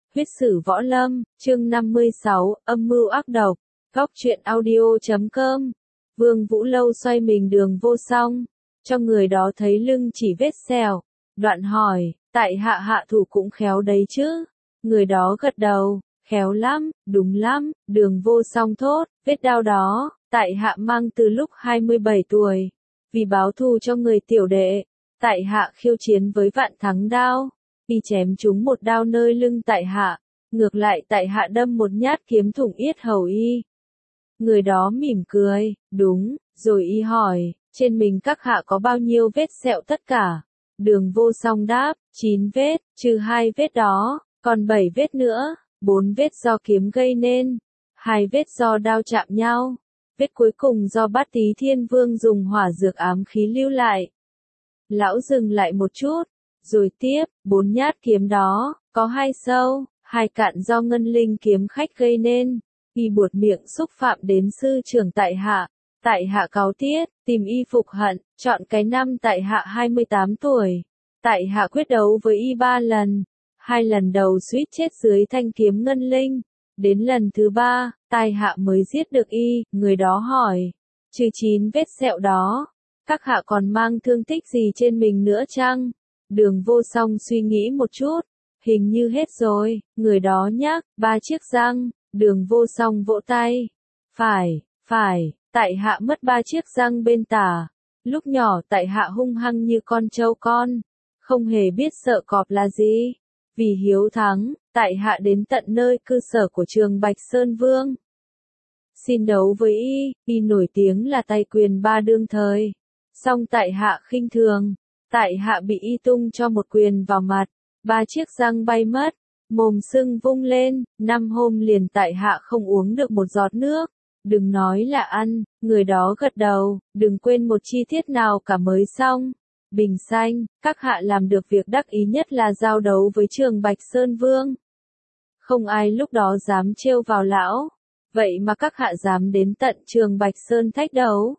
Huyết sử võ lâm, chương 56, âm mưu ác độc. Góc truyện audio.com. Vương Vũ Lâu xoay mình Đường Vô Song, cho người đó thấy lưng chỉ vết sẹo, đoạn hỏi, tại hạ hạ thủ cũng khéo đấy chứ? Người đó gật đầu, khéo lắm, đúng lắm. Đường Vô Song thốt, vết đao đó, tại hạ mang từ lúc 27 tuổi, vì báo thù cho người tiểu đệ, tại hạ khiêu chiến với Vạn Thắng Đao, y chém trúng một đao nơi lưng tại hạ, ngược lại tại hạ đâm một nhát kiếm thủng yết hầu y. Người đó mỉm cười, đúng, rồi y hỏi, trên mình các hạ có bao nhiêu vết sẹo tất cả? Đường Vô Song đáp, 9 vết, trừ 2 vết đó, còn 7 vết nữa, 4 vết do kiếm gây nên, 2 vết do đao chạm nhau, vết cuối cùng do Bát Tí Thiên Vương dùng hỏa dược ám khí lưu lại. Lão dừng lại một chút, rồi tiếp, 4 nhát kiếm đó, có 2 sâu, 2 cạn do ngân linh kiếm khách gây nên. Y buột miệng xúc phạm đến sư trưởng tại hạ cáu tiết, tìm y phục hận, chọn cái năm tại hạ 28 tuổi. Tại hạ quyết đấu với y 3 lần, 2 lần đầu suýt chết dưới thanh kiếm ngân linh, đến lần thứ 3, tại hạ mới giết được y. Người đó hỏi, trừ 9 vết sẹo đó, các hạ còn mang thương tích gì trên mình nữa chăng? Đường Vô Song suy nghĩ một chút, hình như hết rồi. Người đó nhắc, 3 chiếc răng. Đường Vô Song vỗ tay, phải, tại hạ mất 3 chiếc răng bên tả. Lúc nhỏ tại hạ hung hăng như con trâu con, không hề biết sợ cọp là gì. Vì hiếu thắng, tại hạ đến tận nơi cư sở của Trường Bạch Sơn Vương, xin đấu với y nổi tiếng là tay quyền 3 đương thời. Song tại hạ khinh thường, tại hạ bị y tung cho một quyền vào mặt, 3 chiếc răng bay mất, mồm sưng vung lên, 5 hôm liền tại hạ không uống được một giọt nước, đừng nói là ăn. Người đó gật đầu, đừng quên một chi tiết nào cả. Mới xong Bình Xanh, các hạ làm được việc đắc ý nhất là giao đấu với Trường Bạch Sơn Vương. Không ai lúc đó dám trêu vào lão, vậy mà các hạ dám đến tận Trường Bạch Sơn thách đấu.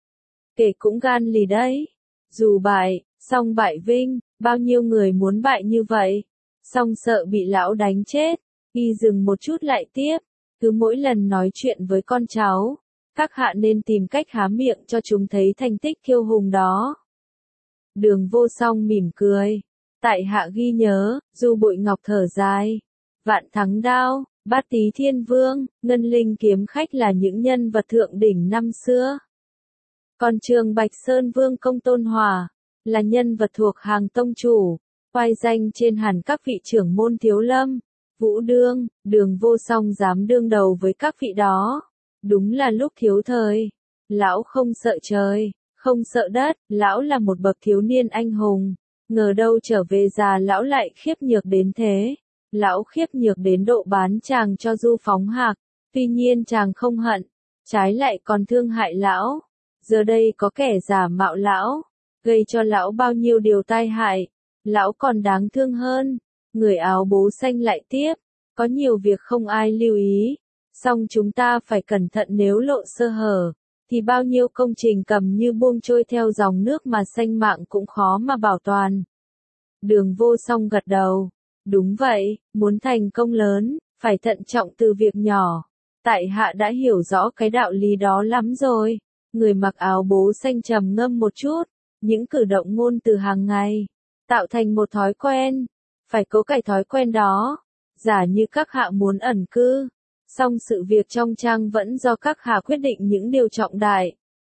Kể cũng gan lì đấy. Dù bại, song bại vinh, bao nhiêu người muốn bại như vậy. Song sợ bị lão đánh chết, y dừng một chút lại tiếp, cứ mỗi lần nói chuyện với con cháu, các hạ nên tìm cách há miệng cho chúng thấy thành tích kiêu hùng đó. Đường Vô Song mỉm cười, tại hạ ghi nhớ. Du Bội Ngọc thở dài, Vạn Thắng Đao, Bát Tí Thiên Vương, Ngân Linh kiếm khách là những nhân vật thượng đỉnh năm xưa. Còn Trường Bạch Sơn Vương Công Tôn Hòa là nhân vật thuộc hàng tông chủ, oai danh trên hẳn các vị trưởng môn Thiếu Lâm, Vũ Đương. Đường Vô Song dám đương đầu với các vị đó, đúng là lúc thiếu thời. Lão không sợ trời, không sợ đất, lão là một bậc thiếu niên anh hùng, ngờ đâu trở về già lão lại khiếp nhược đến thế. Lão khiếp nhược đến độ bán chàng cho Du Phóng Hạc, tuy nhiên chàng không hận, trái lại còn thương hại lão. Giờ đây có kẻ giả mạo lão, gây cho lão bao nhiêu điều tai hại, lão còn đáng thương hơn. Người áo bố xanh lại tiếp, có nhiều việc không ai lưu ý, song chúng ta phải cẩn thận, nếu lộ sơ hở, thì bao nhiêu công trình cầm như buông trôi theo dòng nước mà sanh mạng cũng khó mà bảo toàn. Đường Vô Song gật đầu, đúng vậy, muốn thành công lớn, phải thận trọng từ việc nhỏ. Tại hạ đã hiểu rõ cái đạo lý đó lắm rồi. Người mặc áo bố xanh trầm ngâm một chút, những cử động ngôn từ hàng ngày, tạo thành một thói quen, phải cố cải thói quen đó. Giả như các hạ muốn ẩn cư, song sự việc trong trang vẫn do các hạ quyết định những điều trọng đại.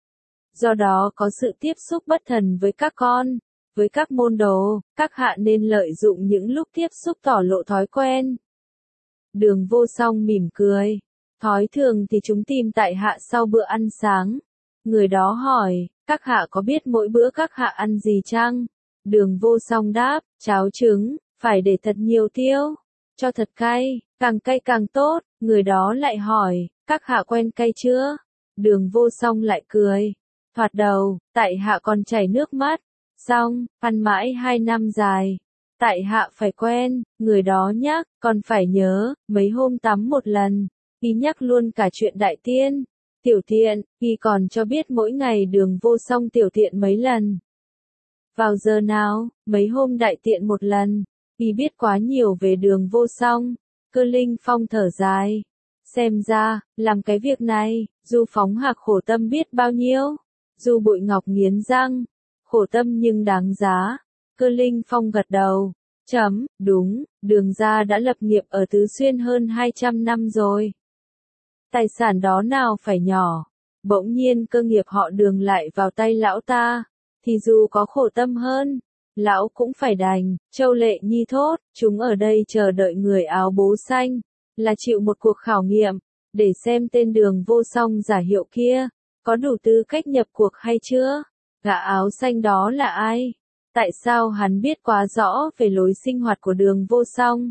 Do đó có sự tiếp xúc bất thần với các con, với các môn đồ, các hạ nên lợi dụng những lúc tiếp xúc tỏ lộ thói quen. Đường Vô Song mỉm cười, thói thường thì chúng tìm tại hạ sau bữa ăn sáng. Người đó hỏi, các hạ có biết mỗi bữa các hạ ăn gì chăng? Đường Vô Song đáp, cháo trứng, phải để thật nhiều tiêu, cho thật cay càng tốt. Người đó lại hỏi, các hạ quen cay chưa? Đường Vô Song lại cười, thoạt đầu, tại hạ còn chảy nước mắt, xong, ăn mãi 2 năm dài, tại hạ phải quen. Người đó nhắc, còn phải nhớ, mấy hôm tắm một lần, y nhắc luôn cả chuyện đại tiên. Tiểu tiện, y còn cho biết mỗi ngày Đường Vô Song tiểu tiện mấy lần. Vào giờ nào, mấy hôm đại tiện một lần, y biết quá nhiều về Đường Vô Song. Cơ Linh Phong thở dài. Xem ra, làm cái việc này, Du Phóng Hạc khổ tâm biết bao nhiêu. Du Bội Ngọc nghiến răng. Khổ tâm nhưng đáng giá. Cơ Linh Phong gật đầu. Đúng, Đường gia đã lập nghiệp ở Tứ Xuyên hơn 200 năm rồi. Tài sản đó nào phải nhỏ. Bỗng nhiên cơ nghiệp họ Đường lại vào tay lão ta, thì dù có khổ tâm hơn, lão cũng phải đành. Châu Lệ Nhi thốt, chúng ở đây chờ đợi người áo bố xanh, là chịu một cuộc khảo nghiệm, để xem tên Đường Vô Song giả hiệu kia, có đủ tư cách nhập cuộc hay chưa? Gã áo xanh đó là ai? Tại sao hắn biết quá rõ về lối sinh hoạt của Đường Vô Song?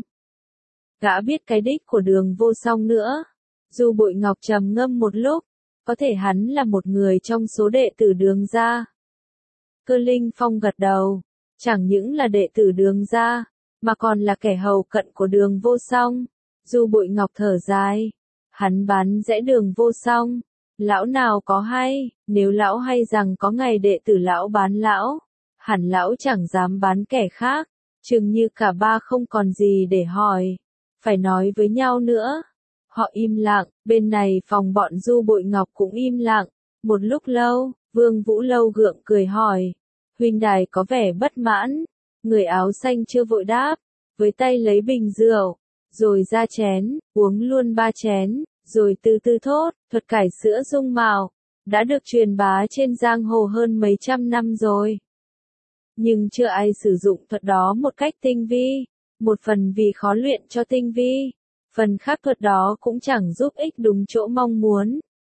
Gã biết cái đích của Đường Vô Song nữa. Du Bội Ngọc trầm ngâm một lúc, có thể hắn là một người trong số đệ tử Đường gia. Cơ Linh Phong gật đầu, chẳng những là đệ tử Đường gia, mà còn là kẻ hầu cận của Đường Vô Song. Du Bội Ngọc thở dài, hắn bán rẽ Đường Vô Song, lão nào có hay, nếu lão hay rằng có ngày đệ tử lão bán lão, hẳn lão chẳng dám bán kẻ khác, chừng như cả ba không còn gì để hỏi, phải nói với nhau nữa. Họ im lặng, bên này phòng bọn Du Bội Ngọc cũng im lặng, một lúc lâu, Vương Vũ Lâu gượng cười hỏi, huynh đài có vẻ bất mãn, người áo xanh chưa vội đáp, với tay lấy bình rượu, rồi ra chén, uống luôn 3 chén, rồi từ từ thốt, thuật cải sữa dung mạo, đã được truyền bá trên giang hồ hơn mấy trăm năm rồi. Nhưng chưa ai sử dụng thuật đó một cách tinh vi, một phần vì khó luyện cho tinh vi, phần khác thuật đó cũng chẳng giúp ích đúng chỗ mong muốn.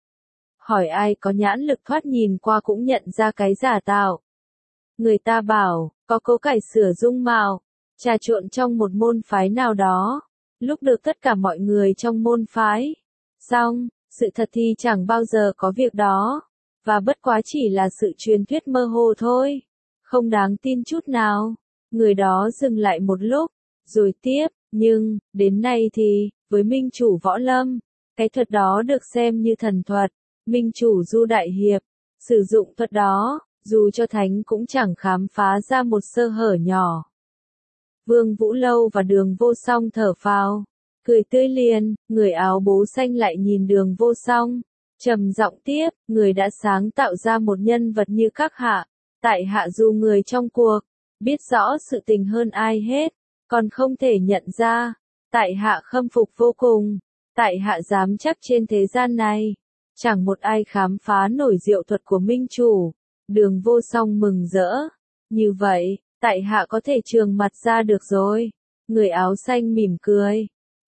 Hỏi ai có nhãn lực thoát nhìn qua cũng nhận ra cái giả tạo. Người ta bảo, có câu cải sửa dung mạo, trà trộn trong một môn phái nào đó, lúc được tất cả mọi người trong môn phái. Xong, sự thật thì chẳng bao giờ có việc đó, và bất quá chỉ là sự truyền thuyết mơ hồ thôi, không đáng tin chút nào. Người đó dừng lại một lúc, rồi tiếp, nhưng, đến nay thì, với minh chủ Võ Lâm, cái thuật đó được xem như thần thuật, minh chủ Du Đại Hiệp, sử dụng thuật đó, dù cho thánh cũng chẳng khám phá ra một sơ hở nhỏ. Vương Vũ Lâu và Đường Vô Song thở phào, cười tươi liền, người áo bố xanh lại nhìn Đường Vô Song, trầm giọng tiếp, người đã sáng tạo ra một nhân vật như các hạ, tại hạ dù người trong cuộc, biết rõ sự tình hơn ai hết, còn không thể nhận ra, tại hạ khâm phục vô cùng, tại hạ dám chắc trên thế gian này, chẳng một ai khám phá nổi diệu thuật của minh chủ. Đường Vô Song mừng rỡ, như vậy, tại hạ có thể trường mặt ra được rồi. Người áo xanh mỉm cười,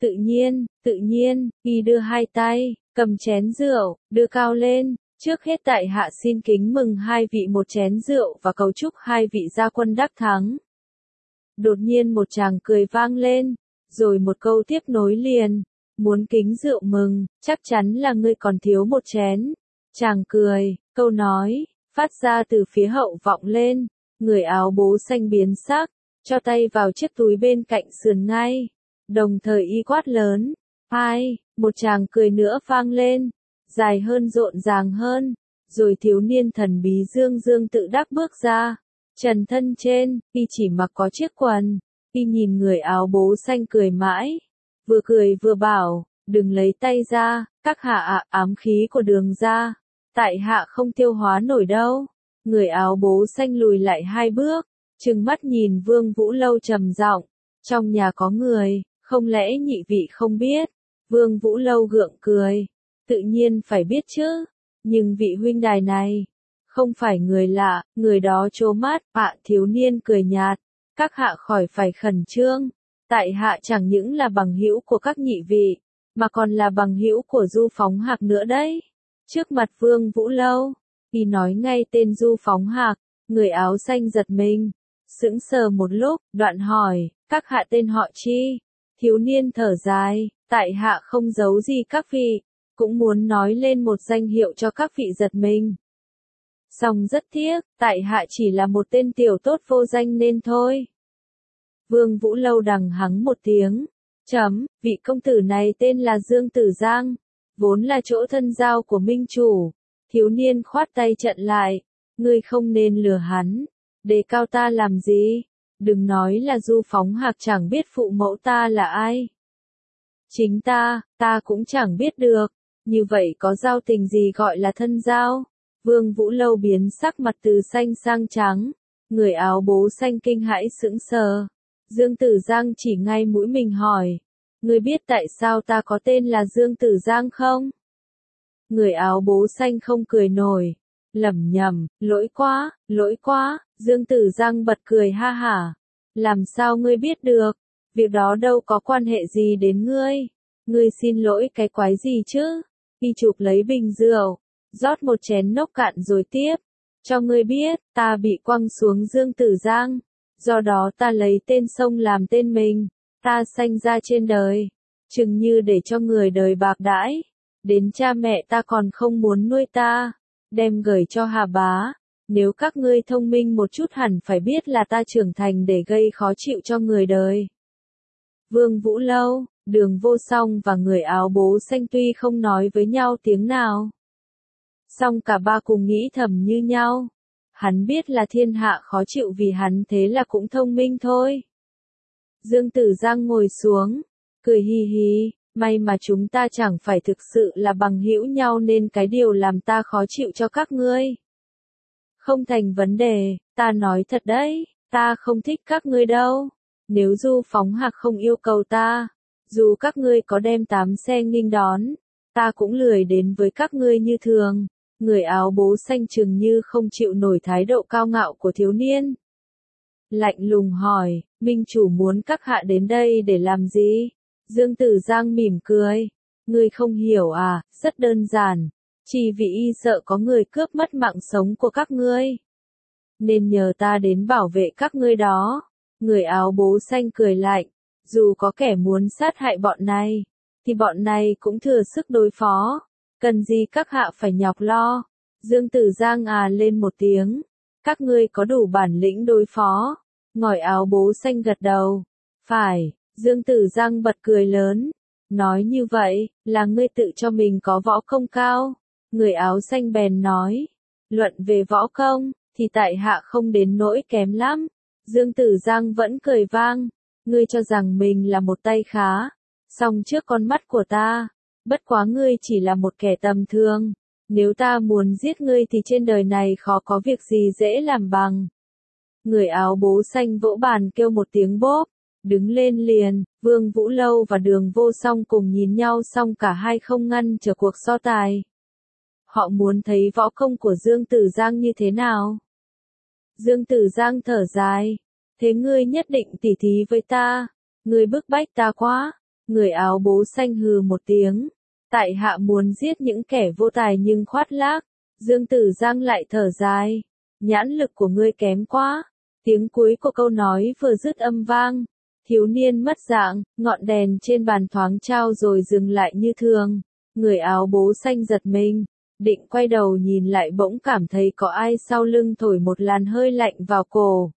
tự nhiên, y đưa hai tay, cầm chén rượu, đưa cao lên, trước hết tại hạ xin kính mừng hai vị một chén rượu và cầu chúc hai vị gia quân đắc thắng. Đột nhiên một tràng cười vang lên, rồi một câu tiếp nối liền, muốn kính rượu mừng, chắc chắn là ngươi còn thiếu một chén. Chàng cười, câu nói, phát ra từ phía hậu vọng lên, người áo bố xanh biến sắc, cho tay vào chiếc túi bên cạnh sườn ngay, đồng thời y quát lớn, hai, một tràng cười nữa vang lên, dài hơn rộn ràng hơn, rồi thiếu niên thần bí Dương Dương tự đắc bước ra, trần thân trên, y chỉ mặc có chiếc quần, y nhìn người áo bố xanh cười mãi, vừa cười vừa bảo, đừng lấy tay ra, các hạ ạ, ám khí của Đường gia, tại hạ không tiêu hóa nổi đâu. Người áo bố xanh lùi lại 2 bước, trừng mắt nhìn Vương Vũ Lâu trầm giọng, trong nhà có người, không lẽ nhị vị không biết? Vương Vũ Lâu gượng cười, tự nhiên phải biết chứ, nhưng vị huynh đài này, không phải người lạ, người đó trố mắt, thiếu niên cười nhạt, các hạ khỏi phải khẩn trương, tại hạ chẳng những là bằng hữu của các nhị vị, mà còn là bằng hữu của Du Phóng Hạc nữa đấy. Trước mặt Vương Vũ Lâu, y nói ngay tên Du Phóng Hạc, người áo xanh giật mình, sững sờ một lúc, đoạn hỏi, các hạ tên họ chi? Thiếu niên thở dài, tại hạ không giấu gì các vị, cũng muốn nói lên một danh hiệu cho các vị giật mình. Song rất tiếc, tại hạ chỉ là một tên tiểu tốt vô danh nên thôi. Vương Vũ Lâu đằng hắng một tiếng, vị công tử này tên là Dương Tử Giang, vốn là chỗ thân giao của minh chủ. Thiếu niên khoát tay chặn lại, ngươi không nên lừa hắn, đề cao ta làm gì, đừng nói là Du Phóng Hạc chẳng biết phụ mẫu ta là ai. Chính ta cũng chẳng biết được. Như vậy có giao tình gì gọi là thân giao? Vương Vũ Lâu biến sắc mặt từ xanh sang trắng. Người áo bố xanh kinh hãi sững sờ. Dương Tử Giang chỉ ngay mũi mình hỏi. Ngươi biết tại sao ta có tên là Dương Tử Giang không? Người áo bố xanh không cười nổi. Lẩm nhẩm, lỗi quá, Dương Tử Giang bật cười ha hả. Làm sao ngươi biết được? Việc đó đâu có quan hệ gì đến ngươi. Ngươi xin lỗi cái quái gì chứ? Y chụp lấy bình rượu, rót một chén nốc cạn rồi tiếp. Cho ngươi biết, ta bị quăng xuống Dương Tử Giang. Do đó ta lấy tên sông làm tên mình. Ta sanh ra trên đời, chừng như để cho người đời bạc đãi. Đến cha mẹ ta còn không muốn nuôi ta, đem gửi cho Hà Bá. Nếu các ngươi thông minh một chút hẳn phải biết là ta trưởng thành để gây khó chịu cho người đời. Vương Vũ Lâu, Đường Vô Song và người áo bố xanh tuy không nói với nhau tiếng nào, song cả ba cùng nghĩ thầm như nhau. Hắn biết là thiên hạ khó chịu vì hắn, thế là cũng thông minh thôi. Dương Tử Giang ngồi xuống, cười hi hi, may mà chúng ta chẳng phải thực sự là bằng hữu nhau nên cái điều làm ta khó chịu cho các ngươi. Không thành vấn đề, ta nói thật đấy, ta không thích các ngươi đâu. Nếu Du Phóng Hạc không yêu cầu ta, dù các ngươi có đem 8 xe nghênh đón, ta cũng lười đến với các ngươi như thường. Người áo bố xanh chừng như không chịu nổi thái độ cao ngạo của thiếu niên. Lạnh lùng hỏi, minh chủ muốn các hạ đến đây để làm gì? Dương Tử Giang mỉm cười. Ngươi không hiểu à, rất đơn giản. Chỉ vì y sợ có người cướp mất mạng sống của các ngươi, nên nhờ ta đến bảo vệ các ngươi đó. Người áo bố xanh cười lạnh. Dù có kẻ muốn sát hại bọn này, thì bọn này cũng thừa sức đối phó. Cần gì các hạ phải nhọc lo. Dương Tử Giang lên một tiếng. Các ngươi có đủ bản lĩnh đối phó. Ngòi áo bố xanh gật đầu. Phải. Dương Tử Giang bật cười lớn. Nói như vậy, là ngươi tự cho mình có võ công cao. Người áo xanh bèn nói. Luận về võ công, thì tại hạ không đến nỗi kém lắm. Dương Tử Giang vẫn cười vang. Ngươi cho rằng mình là một tay khá. Song trước con mắt của ta, bất quá ngươi chỉ là một kẻ tầm thường. Nếu ta muốn giết ngươi thì trên đời này khó có việc gì dễ làm bằng. Người áo bố xanh vỗ bàn kêu một tiếng bốp, đứng lên liền. Vương Vũ Lâu và Đường Vô Song cùng nhìn nhau, xong cả hai không ngăn trở cuộc so tài. Họ muốn thấy võ công của Dương Tử Giang như thế nào. Dương Tử Giang thở dài. Thế ngươi nhất định tỉ thí với ta. Ngươi bức bách ta quá. Người áo bố xanh hừ một tiếng. Tại hạ muốn giết những kẻ vô tài nhưng khoác lác. Dương Tử Giang lại thở dài. Nhãn lực của ngươi kém quá. Tiếng cuối của câu nói vừa dứt âm vang. Thiếu niên mất dạng, ngọn đèn trên bàn thoáng trao rồi dừng lại như thường. Người áo bố xanh giật mình. Định quay đầu nhìn lại bỗng cảm thấy có ai sau lưng thổi một làn hơi lạnh vào cổ.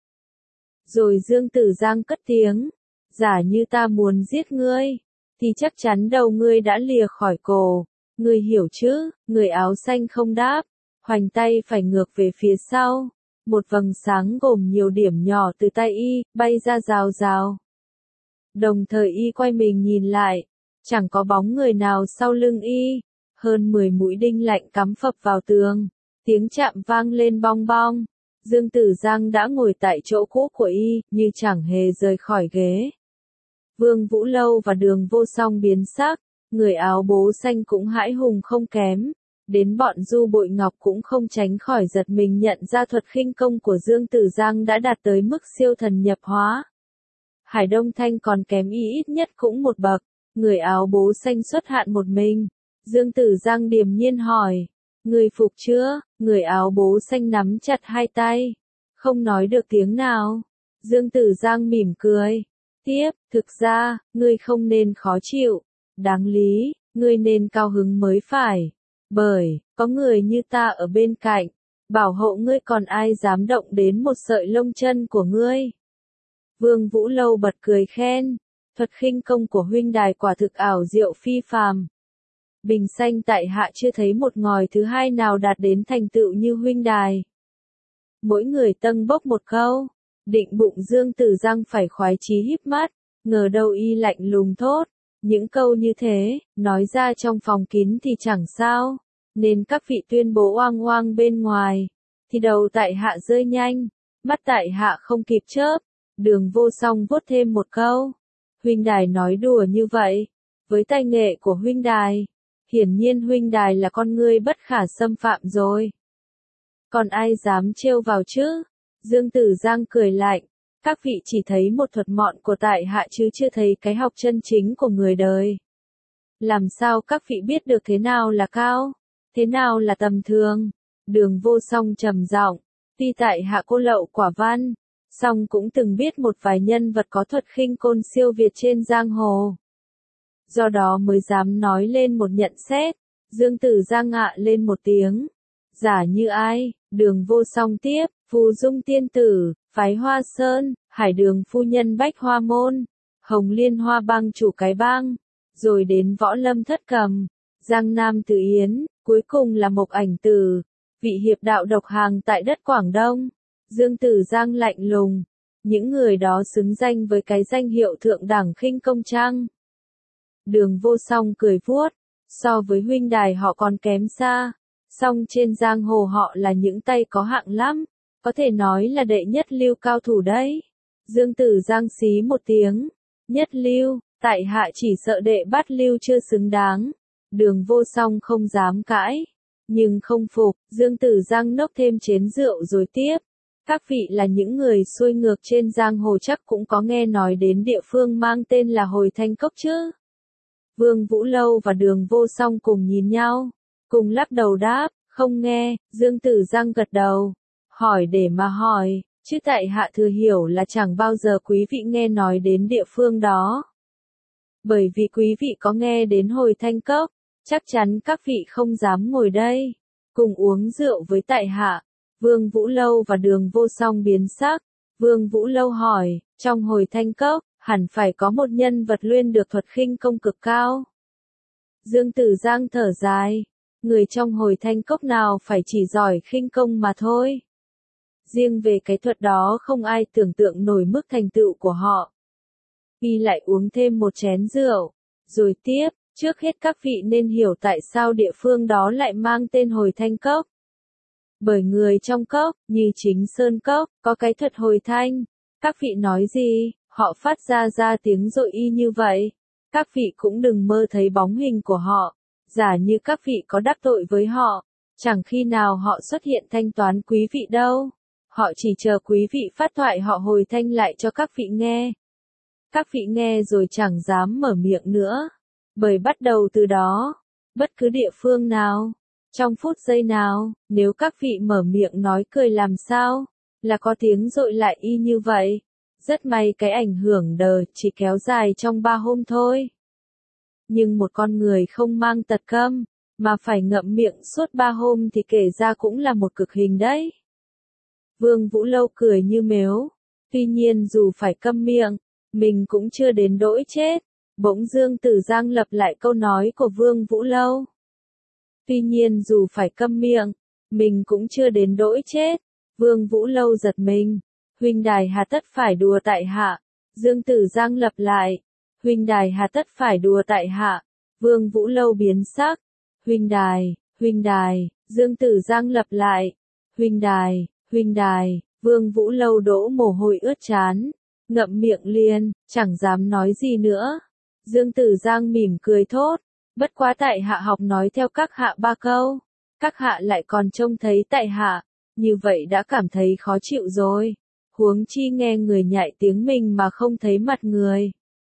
Rồi Dương Tử Giang cất tiếng. Giả như ta muốn giết ngươi, thì chắc chắn đầu ngươi đã lìa khỏi cổ. Ngươi hiểu chứ? Người áo xanh không đáp. Hoành tay phải ngược về phía sau. Một vầng sáng gồm nhiều điểm nhỏ từ tay y, bay ra rào rào. Đồng thời y quay mình nhìn lại. Chẳng có bóng người nào sau lưng y. Hơn 10 mũi đinh lạnh cắm phập vào tường. Tiếng chạm vang lên bong bong. Dương Tử Giang đã ngồi tại chỗ cũ của y, như chẳng hề rời khỏi ghế. Vương Vũ Lâu và Đường Vô Song biến sắc. Người áo bố xanh cũng hãi hùng không kém. Đến bọn Du Bội Ngọc cũng không tránh khỏi giật mình nhận ra thuật khinh công của Dương Tử Giang đã đạt tới mức siêu thần nhập hóa. Hải Đông Thanh còn kém y ít nhất cũng một bậc. Người áo bố xanh xuất hạn một mình. Dương Tử Giang điềm nhiên hỏi. Người phục chưa? Người áo bố xanh nắm chặt hai tay. Không nói được tiếng nào. Dương Tử Giang mỉm cười. Tiếp, thực ra, ngươi không nên khó chịu. Đáng lý, ngươi nên cao hứng mới phải. Bởi, có người như ta ở bên cạnh. Bảo hộ ngươi, còn ai dám động đến một sợi lông chân của ngươi. Vương Vũ Lâu bật cười khen. Thuật khinh công của huynh đài quả thực ảo diệu phi phàm. Bình xanh tại hạ chưa thấy một ngòi thứ hai nào đạt đến thành tựu như huynh đài. Mỗi người tâng bốc một câu. Định bụng Dương Tử Giang phải khoái chí híp mắt. Ngờ đâu y lạnh lùng thốt. Những câu như thế, nói ra trong phòng kín thì chẳng sao, nên các vị tuyên bố oang oang bên ngoài, thì đầu tại hạ rơi nhanh, mắt tại hạ không kịp chớp. Đường Vô Song vuốt thêm một câu, huynh đài nói đùa như vậy, với tay nghệ của huynh đài, hiển nhiên huynh đài là con ngươi bất khả xâm phạm rồi. Còn ai dám trêu vào chứ? Dương Tử Giang cười lạnh, các vị chỉ thấy một thuật mọn của tại hạ chứ chưa thấy cái học chân chính của người đời. Làm sao các vị biết được thế nào là cao, thế nào là tầm thường? Đường Vô Song trầm giọng, tuy tại hạ cô lậu quả văn, song cũng từng biết một vài nhân vật có thuật khinh côn siêu việt trên giang hồ. Do đó mới dám nói lên một nhận xét. Dương Tử Giang ngạ lên một tiếng. Giả như ai? Đường Vô Song tiếp, Phù Dung tiên tử, phái Hoa Sơn, Hải Đường phu nhân Bách Hoa môn, Hồng Liên Hoa bang chủ cái bang, rồi đến Võ Lâm thất cầm, Giang Nam Tử Yến, cuối cùng là Mộc Ảnh Tử, vị hiệp đạo độc hàng tại đất Quảng Đông. Dương Tử Giang lạnh lùng, những người đó xứng danh với cái danh hiệu thượng đẳng khinh công chăng? Đường Vô Song cười vuốt, so với huynh đài họ còn kém xa, song trên giang hồ họ là những tay có hạng lắm, có thể nói là đệ nhất lưu cao thủ đấy. Dương Tử Giang xí một tiếng, nhất lưu, tại hạ chỉ sợ đệ bát lưu chưa xứng đáng. Đường Vô Song không dám cãi, nhưng không phục. Dương Tử Giang nốc thêm chén rượu rồi tiếp. Các vị là những người xuôi ngược trên giang hồ chắc cũng có nghe nói đến địa phương mang tên là Hồi Thanh Cốc chứ? Vương Vũ Lâu và Đường Vô Song cùng nhìn nhau, cùng lắc đầu đáp, không nghe. Dương Tử Giang gật đầu, hỏi để mà hỏi, chứ tại hạ thừa hiểu là chẳng bao giờ quý vị nghe nói đến địa phương đó. Bởi vì quý vị có nghe đến Hồi Thanh Cốc, chắc chắn các vị không dám ngồi đây, cùng uống rượu với tại hạ. Vương Vũ Lâu và Đường Vô Song biến sắc. Vương Vũ Lâu hỏi, trong Hồi Thanh Cốc, hẳn phải có một nhân vật luyện được thuật khinh công cực cao. Dương Tử Giang thở dài, người trong Hồi Thanh Cốc nào phải chỉ giỏi khinh công mà thôi. Riêng về cái thuật đó không ai tưởng tượng nổi mức thành tựu của họ. Y lại uống thêm một chén rượu, rồi tiếp, trước hết các vị nên hiểu tại sao địa phương đó lại mang tên Hồi Thanh Cốc. Bởi người trong cốc, như chính Sơn Cốc, có cái thuật hồi thanh. Các vị nói gì, họ phát ra tiếng rội y như vậy. Các vị cũng đừng mơ thấy bóng hình của họ. Giả như các vị có đắc tội với họ, chẳng khi nào họ xuất hiện thanh toán quý vị đâu. Họ chỉ chờ quý vị phát thoại họ hồi thanh lại cho các vị nghe. Các vị nghe rồi chẳng dám mở miệng nữa. Bởi bắt đầu từ đó, bất cứ địa phương nào, trong phút giây nào, nếu các vị mở miệng nói cười làm sao, là có tiếng dội lại y như vậy. Rất may cái ảnh hưởng đờ chỉ kéo dài trong 3 hôm thôi. Nhưng một con người không mang tật câm, mà phải ngậm miệng suốt 3 hôm thì kể ra cũng là một cực hình đấy. Vương Vũ Lâu cười như mếu. Tuy nhiên dù phải câm miệng, mình cũng chưa đến đỗi chết. Bỗng Dương Tử Giang lặp lại câu nói của Vương Vũ Lâu. Tuy nhiên dù phải câm miệng, mình cũng chưa đến đỗi chết. Vương Vũ Lâu giật mình. Huynh đài hà tất phải đùa tại hạ. Dương Tử Giang lặp lại. Huynh đài hà tất phải đùa tại hạ. Vương Vũ Lâu biến sắc. Huynh đài, Dương Tử Giang lặp lại. Huynh đài, Vương Vũ Lâu đổ mồ hôi ướt trán. Ngậm miệng liền, chẳng dám nói gì nữa. Dương Tử Giang mỉm cười thốt. Bất quá tại hạ học nói theo các hạ 3 câu. Các hạ lại còn trông thấy tại hạ. Như vậy đã cảm thấy khó chịu rồi. Huống chi nghe người nhại tiếng mình mà không thấy mặt người.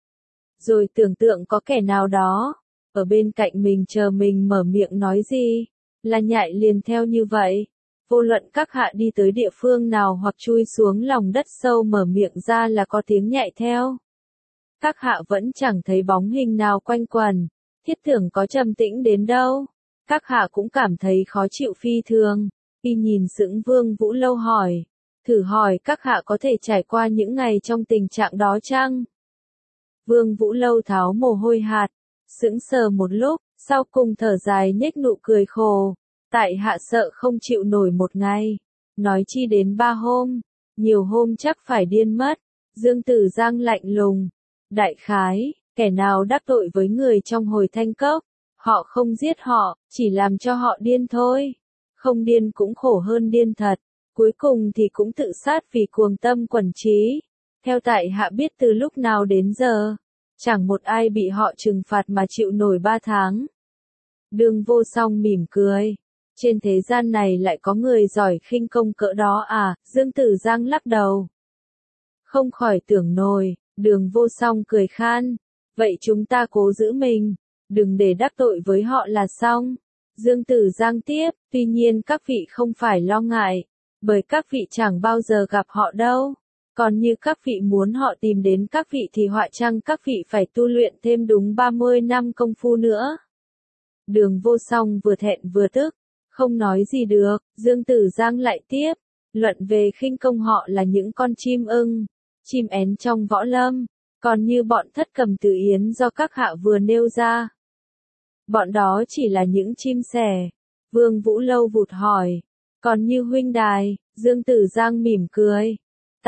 Rồi tưởng tượng có kẻ nào đó, ở bên cạnh mình chờ mình mở miệng nói gì, là nhại liền theo như vậy. Vô luận các hạ đi tới địa phương nào hoặc chui xuống lòng đất sâu mở miệng ra là có tiếng nhại theo. Các hạ vẫn chẳng thấy bóng hình nào quanh quẩn, thiết tưởng có trầm tĩnh đến đâu. Các hạ cũng cảm thấy khó chịu phi thường. Y nhìn sững Vương Vũ Lâu hỏi, thử hỏi các hạ có thể trải qua những ngày trong tình trạng đó chăng? Vương Vũ Lâu tháo mồ hôi hạt, sững sờ một lúc, sau cùng thở dài nhếch nụ cười khổ. Tại hạ sợ không chịu nổi một ngày, nói chi đến 3 hôm, nhiều hôm chắc phải điên mất. Dương Tử Giang lạnh lùng, đại khái, Kẻ nào đắc tội với người trong Hồi Thanh Cốc, họ không giết họ, chỉ làm cho họ điên thôi. Không điên cũng khổ hơn điên thật, cuối cùng thì cũng tự sát vì cuồng tâm quẩn trí. Theo tại hạ biết từ lúc nào đến giờ, chẳng một ai bị họ trừng phạt mà chịu nổi 3 tháng. Đường Vô Song mỉm cười. Trên thế gian này lại có người giỏi khinh công cỡ đó à? Dương Tử Giang lắc đầu. Không khỏi tưởng nổi, Đường Vô Song cười khan. Vậy chúng ta cố giữ mình, đừng để đắc tội với họ là xong. Dương Tử Giang tiếp, tuy nhiên các vị không phải lo ngại, bởi các vị chẳng bao giờ gặp họ đâu. Còn như các vị muốn họ tìm đến các vị thì họa chăng các vị phải tu luyện thêm đúng 30 năm công phu nữa. Đường Vô Song vừa thẹn vừa tức, không nói gì được. Dương Tử Giang lại tiếp, luận về khinh công họ là những con chim ưng, chim én trong võ lâm, còn như bọn Thất Cầm Tử Yến do các hạ vừa nêu ra. Bọn đó chỉ là những chim sẻ. Vương Vũ Lâu vụt hỏi, còn như huynh đài, Dương Tử Giang mỉm cười.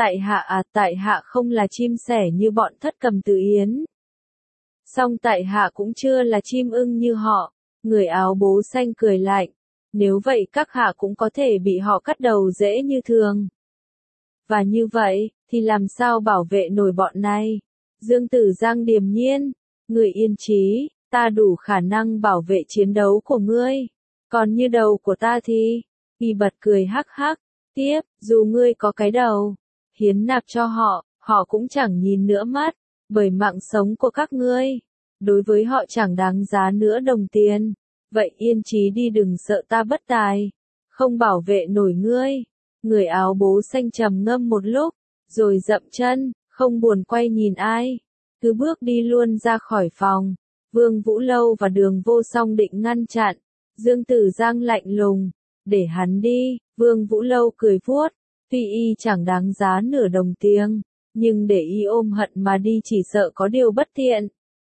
Tại hạ không là chim sẻ như bọn Thất Cầm Tử Yến. Song tại hạ cũng chưa là chim ưng như họ. Người áo bố xanh cười lạnh. Nếu vậy các hạ cũng có thể bị họ cắt đầu dễ như thường. Và như vậy, thì làm sao bảo vệ nổi bọn này? Dương Tử Giang điềm nhiên. Người yên trí, ta đủ khả năng bảo vệ chiến đấu của ngươi. Còn như đầu của ta thì, y bật cười hắc hắc. Tiếp, dù ngươi có cái đầu, hiến nạp cho họ, họ cũng chẳng nhìn nữa mắt. Bởi mạng sống của các ngươi, đối với họ chẳng đáng giá nữa đồng tiền. Vậy yên trí đi, đừng sợ ta bất tài, không bảo vệ nổi ngươi. Người áo bố xanh trầm ngâm một lúc, rồi dậm chân, không buồn quay nhìn ai, cứ bước đi luôn ra khỏi phòng. Vương Vũ Lâu và Đường Vô Song định ngăn chặn, Dương Tử Giang lạnh lùng, để hắn đi. Vương Vũ Lâu cười vuốt, tuy y chẳng đáng giá nửa đồng tiền, nhưng để y ôm hận mà đi chỉ sợ có điều bất tiện.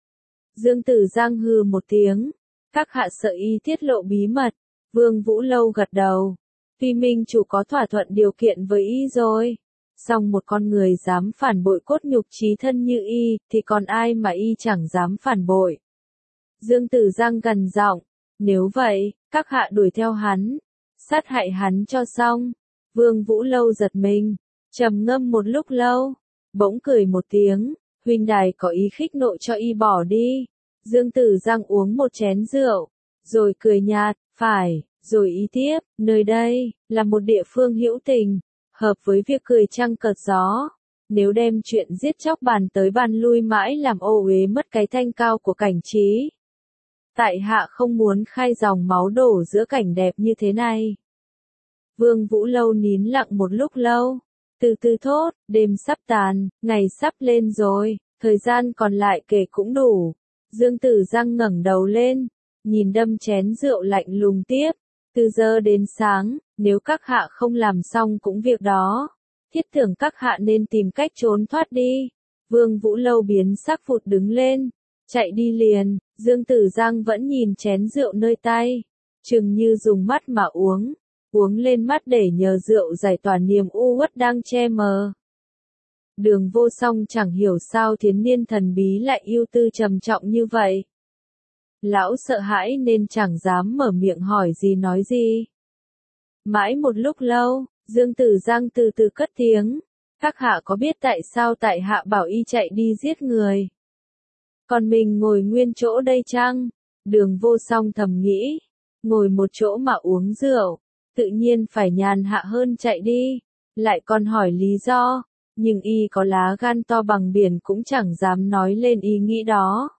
Dương Tử Giang hừ một tiếng, các hạ sợ y tiết lộ bí mật. Vương Vũ Lâu gật đầu, tuy minh chủ có thỏa thuận điều kiện với y rồi, song một con người dám phản bội cốt nhục chí thân như y, thì còn ai mà y chẳng dám phản bội. Dương Tử Giang gằn giọng, nếu vậy, các hạ đuổi theo hắn, sát hại hắn cho xong. Vương Vũ Lâu giật mình, trầm ngâm một lúc lâu, bỗng cười một tiếng, huynh đài có ý khích nộ cho y bỏ đi. Dương Tử Giang uống một chén rượu, rồi cười nhạt, phải, rồi ý tiếp, nơi đây, là một địa phương hữu tình, hợp với việc cười trăng cợt gió. Nếu đem chuyện giết chóc bàn tới bàn lui mãi làm ô uế mất cái thanh cao của cảnh trí. Tại hạ không muốn khai dòng máu đổ giữa cảnh đẹp như thế này. Vương Vũ Lâu nín lặng một lúc lâu, từ từ thốt, đêm sắp tàn, ngày sắp lên rồi, thời gian còn lại kể cũng đủ. Dương Tử Giang ngẩng đầu lên, nhìn đâm chén rượu lạnh lùng tiếp, từ giờ đến sáng, nếu các hạ không làm xong cũng việc đó, thiết tưởng các hạ nên tìm cách trốn thoát đi. Vương Vũ Lâu biến sắc vụt đứng lên, chạy đi liền. Dương Tử Giang vẫn nhìn chén rượu nơi tay, chừng như dùng mắt mà uống lên mắt để nhờ rượu giải tỏa niềm u uất đang che mờ. Đường Vô Song chẳng hiểu sao thiếu niên thần bí lại ưu tư trầm trọng như vậy. Lão sợ hãi nên chẳng dám mở miệng hỏi gì nói gì. Mãi một lúc lâu, Dương Tử Giang từ từ cất tiếng, các hạ có biết tại sao tại hạ bảo y chạy đi giết người, còn mình ngồi nguyên chỗ đây chăng? Đường Vô Song thầm nghĩ, ngồi một chỗ mà uống rượu, tự nhiên phải nhàn hạ hơn chạy đi, lại còn hỏi lý do, nhưng y có lá gan to bằng biển cũng chẳng dám nói lên ý nghĩ đó.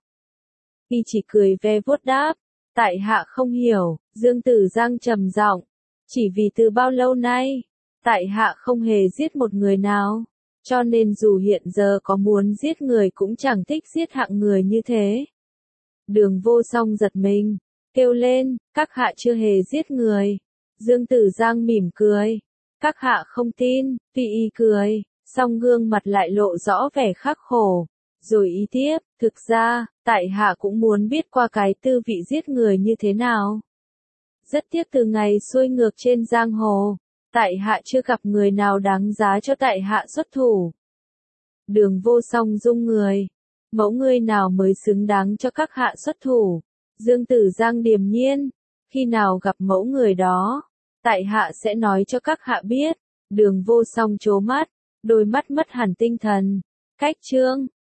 Y chỉ cười ve vuốt đáp, tại hạ không hiểu. Dương Tử Giang trầm giọng, chỉ vì từ bao lâu nay, tại hạ không hề giết một người nào, cho nên dù hiện giờ có muốn giết người cũng chẳng thích giết hạng người như thế. Đường Vô Song giật mình, kêu lên, các hạ chưa hề giết người. Dương Tử Giang mỉm cười, các hạ không tin. Tuy y cười, song gương mặt lại lộ rõ vẻ khắc khổ, rồi ý tiếp, thực ra, tại hạ cũng muốn biết qua cái tư vị giết người như thế nào. Rất tiếc từ ngày xuôi ngược trên giang hồ, tại hạ chưa gặp người nào đáng giá cho tại hạ xuất thủ. Đường Vô Song rung người, Mẫu người nào mới xứng đáng cho các hạ xuất thủ? Dương Tử Giang điềm nhiên, khi nào gặp mẫu người đó, tại hạ sẽ nói cho các hạ biết. Đường Vô Song trố mắt, đôi mắt mất hẳn tinh thần. Khách trương,